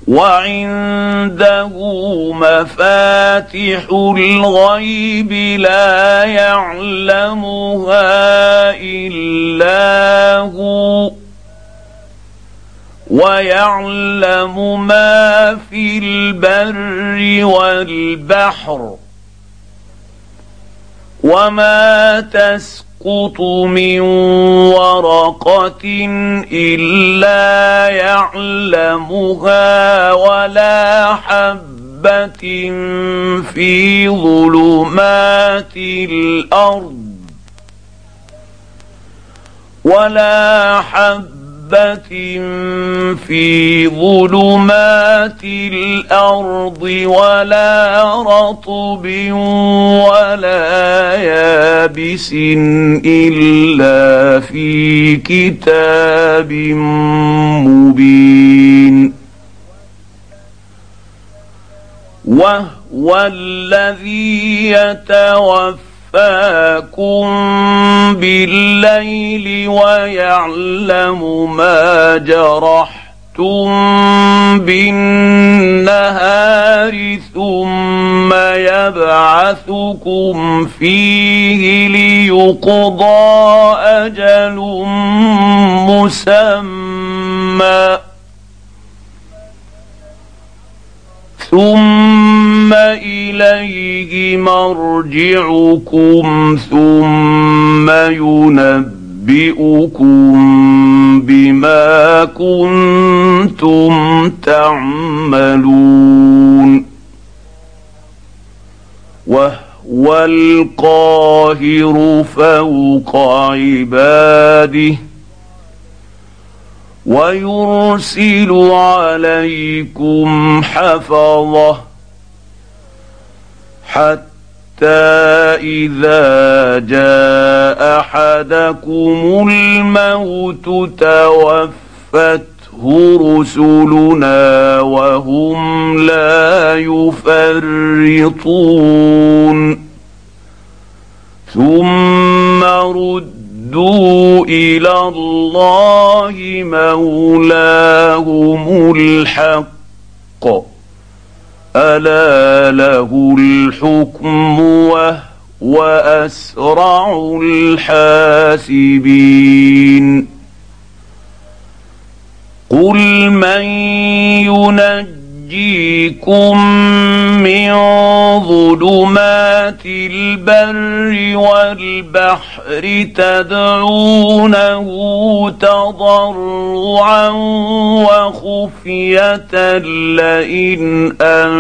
وعنده مفاتح الغيب لا يعلمها إلا هو ويعلم ما في البر والبحر وما تسقط من ورقة إلا يعلمها ولا حبة في ظلمات الأرض ولا رطب ولا يابس إلا في كتاب مبين. وهو الذي يتوفاكم بالليل ويعلم ما جرحتم بالنهار ثم يبعثكم فيه ليقضى أجل مسمى ثم إليه مرجعكم ثم ينبئكم بما كنتم تعملون. وهو القاهر فوق عباده ويرسل عليكم حفظه حتى إذا جاء أحدكم الموت توفته رسلنا وهم لا يفرطون ثم ردوا إلى الله مولاهم الحق ألا له الحكم وهو أسرع الحاسبين. قل من ينجيكم من ظلمات البر والبحر تدعونه تضرعا وخفية لئن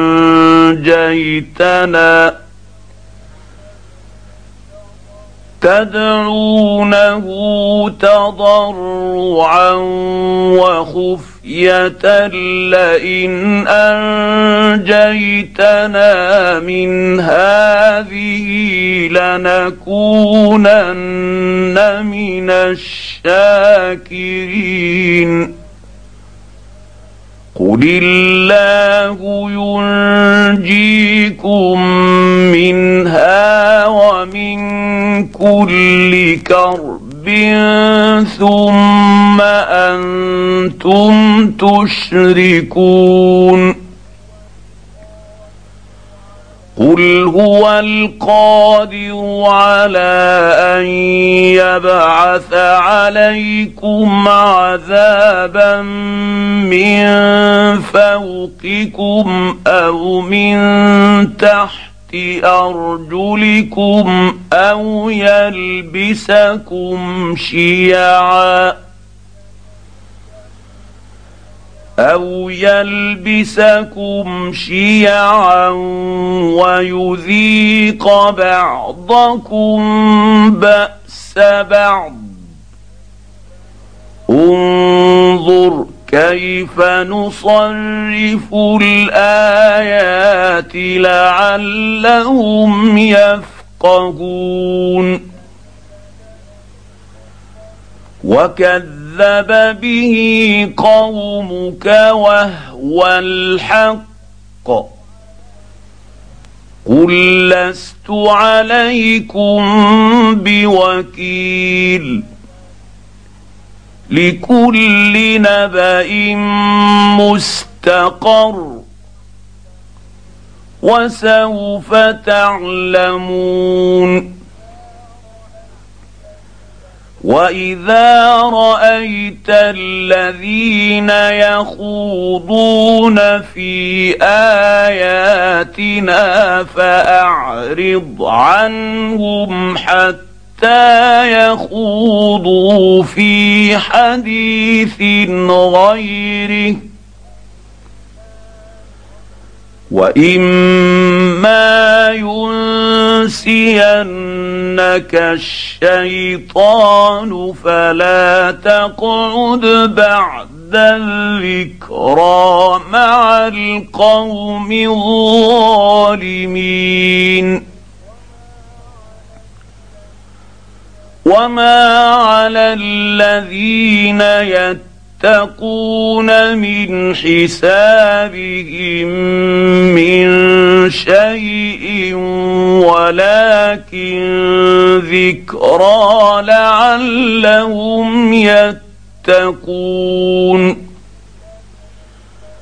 أنجيتنا من هذه لنكونن من الشاكرين. قل الله ينجيكم منها ومن كل كرب ثم أنتم تشركون. قل هو القادر على أن يبعث عليكم عذابا من فوقكم أو من تحت أرجلكم أو يلبسكم شيعا ويذيق بعضكم بأس بعض. انظر كيف نصرف الآيات لعلهم يفقهون. وكذب به قومك وهو الحق. قل لست عليكم بوكيل. لكل نبأ مستقر مستقر وسوف تعلمون. واذا رايت الذين يخوضون في اياتنا فاعرض عنهم حتى يخوضوا في حديث غيره، واما ينسينك الشيطان فلا تقعد بعد الذكرى مع القوم الظالمين. وما على الذين يتقون من حسابهم من شيء ولكن ذكرى لعلهم يتقون.